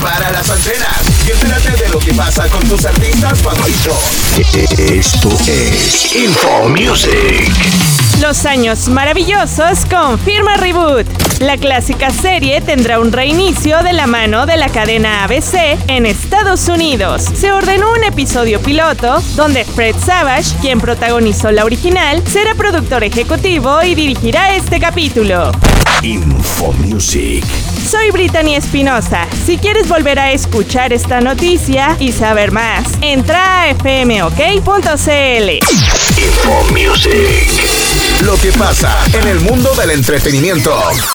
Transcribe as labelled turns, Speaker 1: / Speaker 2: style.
Speaker 1: Prepara las antenas y entérate de lo que pasa con tus artistas favoritos. Esto es Info Music.
Speaker 2: Los años maravillosos confirma Reboot. La clásica serie tendrá un reinicio de la mano de la cadena ABC en Estados Unidos. Se ordenó un episodio piloto donde Fred Savage, quien protagonizó la original, será productor ejecutivo y dirigirá este capítulo.
Speaker 1: Info Music.
Speaker 2: Soy Brittany Espinosa. Si quieres volver a escuchar esta noticia y saber más, entra a fmok.cl.
Speaker 1: Info Music. Lo que pasa en el mundo del entretenimiento.